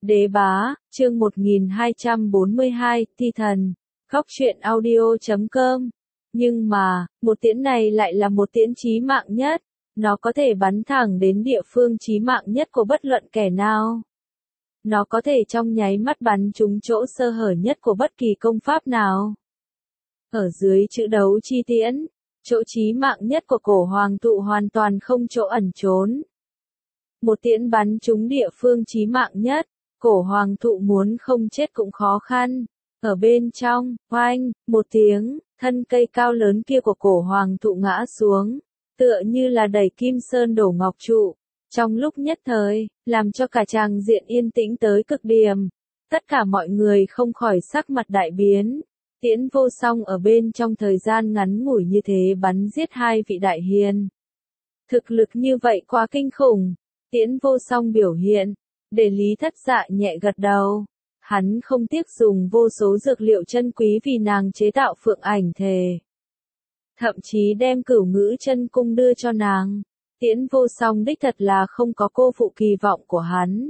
Đế bá, chương 1242, Thi thần, góc truyện audio.com. Nhưng mà, một tiễn này lại là một tiễn chí mạng nhất, nó có thể bắn thẳng đến địa phương chí mạng nhất của bất luận kẻ nào. Nó có thể trong nháy mắt bắn trúng chỗ sơ hở nhất của bất kỳ công pháp nào. Ở dưới chữ đấu chi tiễn, chỗ chí mạng nhất của cổ hoàng thụ hoàn toàn không chỗ ẩn trốn. Một tiễn bắn trúng địa phương chí mạng nhất, cổ hoàng thụ muốn không chết cũng khó khăn. Ở bên trong, oanh, một tiếng, thân cây cao lớn kia của cổ hoàng thụ ngã xuống, tựa như là đẩy kim sơn đổ ngọc trụ. Trong lúc nhất thời, làm cho cả tràng diện yên tĩnh tới cực điểm. Tất cả mọi người không khỏi sắc mặt đại biến. Tiễn vô song ở bên trong thời gian ngắn ngủi như thế bắn giết hai vị đại hiền. Thực lực như vậy quá kinh khủng. Tiễn vô song biểu hiện, để Lý Thất Dạ nhẹ gật đầu. Hắn không tiếc dùng vô số dược liệu chân quý vì nàng chế tạo phượng ảnh thề. Thậm chí đem cửu ngữ chân cung đưa cho nàng. Tiễn vô song đích thật là không có cô phụ kỳ vọng của hắn.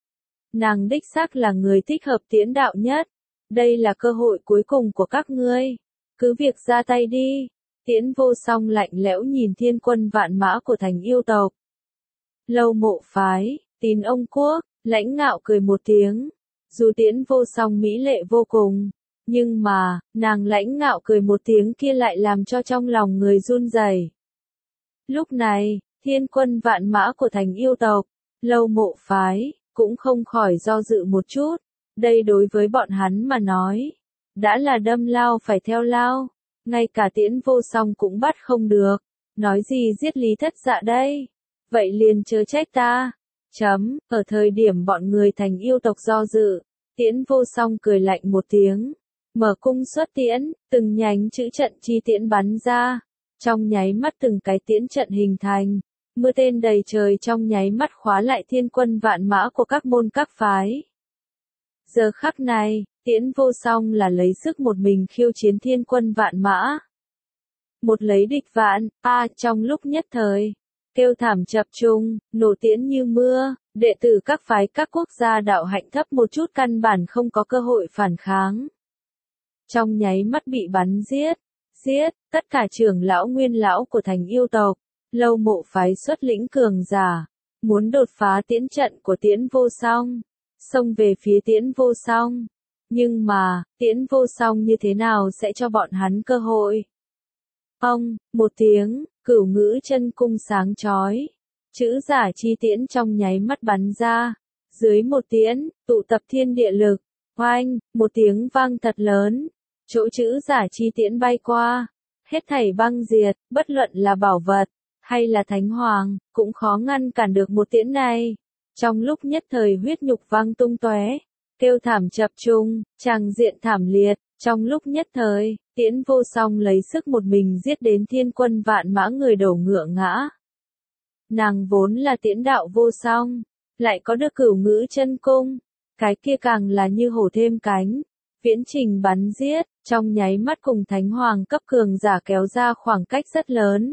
Nàng đích xác là người thích hợp tiễn đạo nhất. Đây là cơ hội cuối cùng của các ngươi. Cứ việc ra tay đi. Tiễn vô song lạnh lẽo nhìn thiên quân vạn mã của thành yêu tộc. Lâu Mộ phái, Tín Ông quốc, lãnh ngạo cười một tiếng. Dù tiễn vô song mỹ lệ vô cùng, nhưng mà, nàng lãnh ngạo cười một tiếng kia lại làm cho trong lòng người run rẩy. Lúc này, thiên quân vạn mã của thành yêu tộc, Lâu Mộ phái, cũng không khỏi do dự một chút. Đây đối với bọn hắn mà nói, đã là đâm lao phải theo lao, ngay cả tiễn vô song cũng bắt không được. Nói gì giết Lý Thất Dạ đây? Vậy liền chớ trách ta. Ở thời điểm bọn người thành yêu tộc do dự, tiễn vô song cười lạnh một tiếng. Mở cung xuất tiễn, từng nhánh chữ trận chi tiễn bắn ra. Trong nháy mắt từng cái tiễn trận hình thành. Mưa tên đầy trời trong nháy mắt khóa lại thiên quân vạn mã của các môn các phái. Giờ khắc này, tiễn vô song là lấy sức một mình khiêu chiến thiên quân vạn mã. Một lấy địch vạn, trong lúc nhất thời. Kêu thảm chập trùng, nổ tiễn như mưa, đệ tử các phái các quốc gia đạo hạnh thấp một chút căn bản không có cơ hội phản kháng. Trong nháy mắt bị bắn giết, tất cả trưởng lão nguyên lão của thành yêu tộc, Lâu Mộ phái xuất lĩnh cường giả, muốn đột phá tiễn trận của tiễn vô song, xông về phía tiễn vô song. Nhưng mà, tiễn vô song như thế nào sẽ cho bọn hắn cơ hội? Một tiếng, cửu ngữ chân cung sáng chói. Chữ giả chi tiễn trong nháy mắt bắn ra. Dưới một tiễn, tụ tập thiên địa lực. Oanh, một tiếng vang thật lớn. Chỗ chữ giả chi tiễn bay qua. Hết thảy băng diệt, bất luận là bảo vật, hay là thánh hoàng, cũng khó ngăn cản được một tiễn này. Trong lúc nhất thời huyết nhục vang tung tóe. Kêu thảm chập trùng, tràng diện thảm liệt. Trong lúc nhất thời, tiễn vô song lấy sức một mình giết đến thiên quân vạn mã người đầu ngựa ngã. Nàng vốn là tiễn đạo vô song, lại có được cửu ngữ chân cung, cái kia càng là như hổ thêm cánh. Viễn trình bắn giết, trong nháy mắt cùng thánh hoàng cấp cường giả kéo ra khoảng cách rất lớn.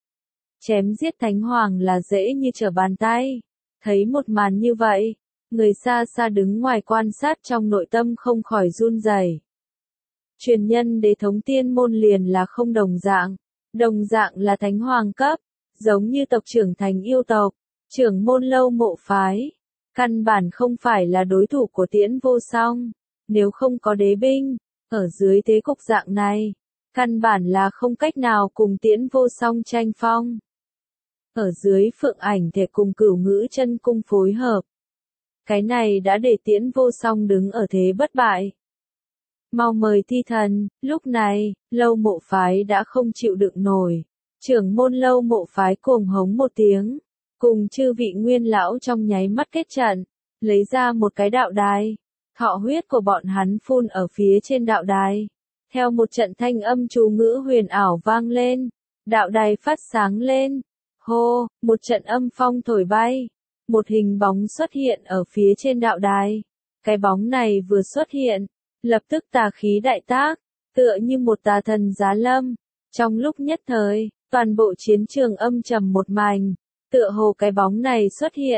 Chém giết thánh hoàng là dễ như trở bàn tay. Thấy một màn như vậy, người xa xa đứng ngoài quan sát trong nội tâm không khỏi run rẩy. Truyền nhân đế thống tiên môn liền là không đồng dạng là thánh hoàng cấp, giống như tộc trưởng thành yêu tộc, trưởng môn Lâu Mộ phái, căn bản không phải là đối thủ của tiễn vô song. Nếu không có đế binh, ở dưới thế cục dạng này, căn bản là không cách nào cùng tiễn vô song tranh phong. Ở dưới phượng ảnh thể cùng cửu ngữ chân cung phối hợp, cái này đã để tiễn vô song đứng ở thế bất bại. Mau mời thi thần. Lúc này, Lâu Mộ phái đã không chịu đựng nổi. Trưởng môn Lâu Mộ phái cuồng hống một tiếng, cùng chư vị nguyên lão trong nháy mắt kết trận, lấy ra một cái đạo đài. Thọ huyết của bọn hắn phun ở phía trên đạo đài. Theo một trận thanh âm chú ngữ huyền ảo vang lên, đạo đài phát sáng lên. Hô, một trận âm phong thổi bay. Một hình bóng xuất hiện ở phía trên đạo đài. Cái bóng này vừa xuất hiện, lập tức tà khí đại tác, tựa như một tà thần giá lâm. Trong lúc nhất thời, toàn bộ chiến trường âm trầm một mảnh, tựa hồ cái bóng này xuất hiện,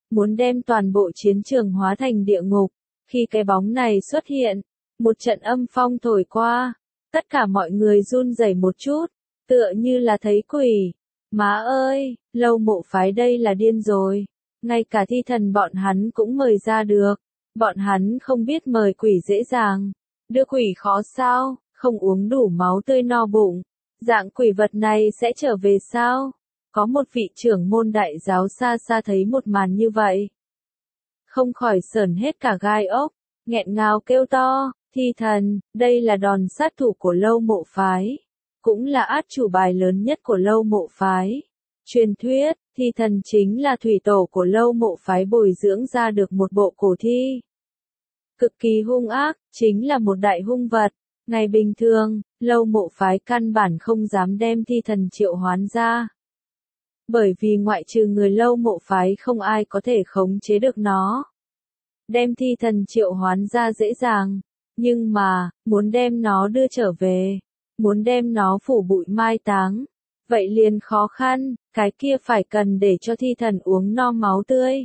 muốn đem toàn bộ chiến trường hóa thành địa ngục. Khi cái bóng này xuất hiện, một trận âm phong thổi qua, tất cả mọi người run rẩy một chút, tựa như là thấy quỷ. Má ơi, Lâu Mộ phái đây là điên rồi, ngay cả thi thần bọn hắn cũng mời ra được, bọn hắn không biết mời quỷ dễ dàng, đưa quỷ khó sao, không uống đủ máu tươi no bụng, dạng quỷ vật này sẽ trở về sao? Có một vị trưởng môn đại giáo xa xa thấy một màn như vậy, không khỏi sởn hết cả gai ốc, nghẹn ngào kêu to, thi thần, đây là đòn sát thủ của Lâu Mộ phái, cũng là át chủ bài lớn nhất của Lâu Mộ phái. Truyền thuyết, thi thần chính là thủy tổ của Lâu Mộ phái bồi dưỡng ra được một bộ cổ thi. Cực kỳ hung ác, chính là một đại hung vật. Ngày bình thường, Lâu Mộ phái căn bản không dám đem thi thần triệu hoán ra. Bởi vì ngoại trừ người Lâu Mộ phái không ai có thể khống chế được nó. Đem thi thần triệu hoán ra dễ dàng, nhưng mà, muốn đem nó đưa trở về, muốn đem nó phủ bụi mai táng, vậy liền khó khăn, cái kia phải cần để cho thi thần uống no máu tươi.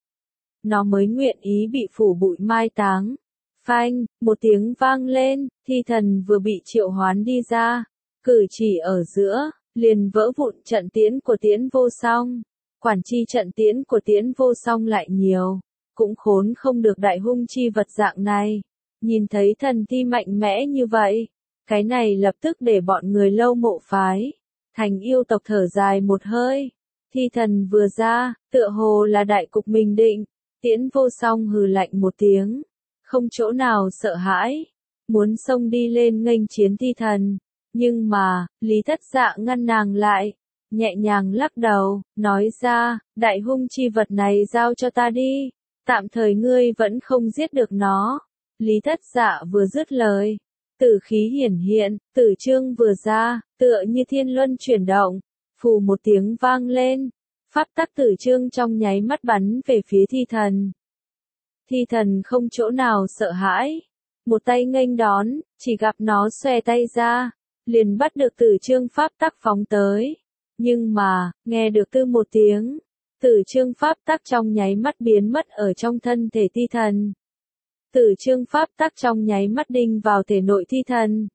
Nó mới nguyện ý bị phủ bụi mai táng. Phanh, một tiếng vang lên, thi thần vừa bị triệu hoán đi ra, cử chỉ ở giữa, liền vỡ vụn trận tiễn của Tiễn Vô Song. Quản chi trận tiễn của Tiễn Vô Song lại nhiều, cũng khốn không được đại hung chi vật dạng này. Nhìn thấy thần thi mạnh mẽ như vậy, cái này lập tức để bọn người Lâu Mộ phái, thành yêu tộc thở dài một hơi. Thi thần vừa ra, tựa hồ là đại cục mình định, Tiễn Vô Song hừ lạnh một tiếng, không chỗ nào sợ hãi, muốn xông đi lên nghênh chiến thi thần, nhưng mà, Lý Thất Dạ ngăn nàng lại, nhẹ nhàng lắc đầu, nói ra, đại hung chi vật này giao cho ta đi, tạm thời ngươi vẫn không giết được nó. Lý Thất Dạ vừa dứt lời, tử khí hiển hiện, tử chương vừa ra, tựa như thiên luân chuyển động, phù một tiếng vang lên, pháp tắc tử chương trong nháy mắt bắn về phía thi thần. Thi thần không chỗ nào sợ hãi, một tay nghênh đón, chỉ gặp nó xòe tay ra, liền bắt được tử chương pháp tắc phóng tới. Nhưng mà, nghe được tư một tiếng, tử chương pháp tắc trong nháy mắt biến mất ở trong thân thể thi thần. Tử chương pháp tắc trong nháy mắt đinh vào thể nội thi thần.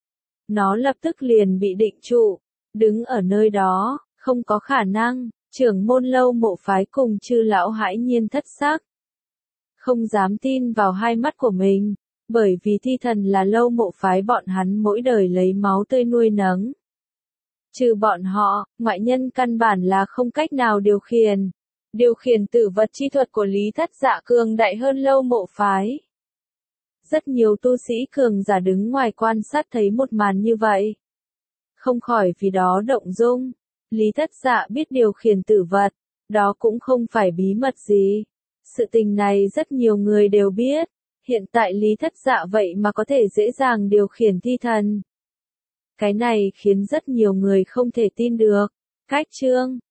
Nó lập tức liền bị định trụ, đứng ở nơi đó, không có khả năng, trưởng môn Lâu Mộ phái cùng chư lão hãi nhiên thất xác. Không dám tin vào hai mắt của mình, bởi vì thi thần là Lâu Mộ phái bọn hắn mỗi đời lấy máu tươi nuôi nấng. Trừ bọn họ, ngoại nhân căn bản là không cách nào điều khiển. Điều khiển tử vật chi thuật của Lý Thất Dạ cường đại hơn Lâu Mộ phái. Rất nhiều tu sĩ cường giả đứng ngoài quan sát thấy một màn như vậy, không khỏi vì đó động dung. Lý Thất Dạ biết điều khiển tử vật, đó cũng không phải bí mật gì. Sự tình này rất nhiều người đều biết, hiện tại Lý Thất Dạ vậy mà có thể dễ dàng điều khiển thi thần. Cái này khiến rất nhiều người không thể tin được. Cách chương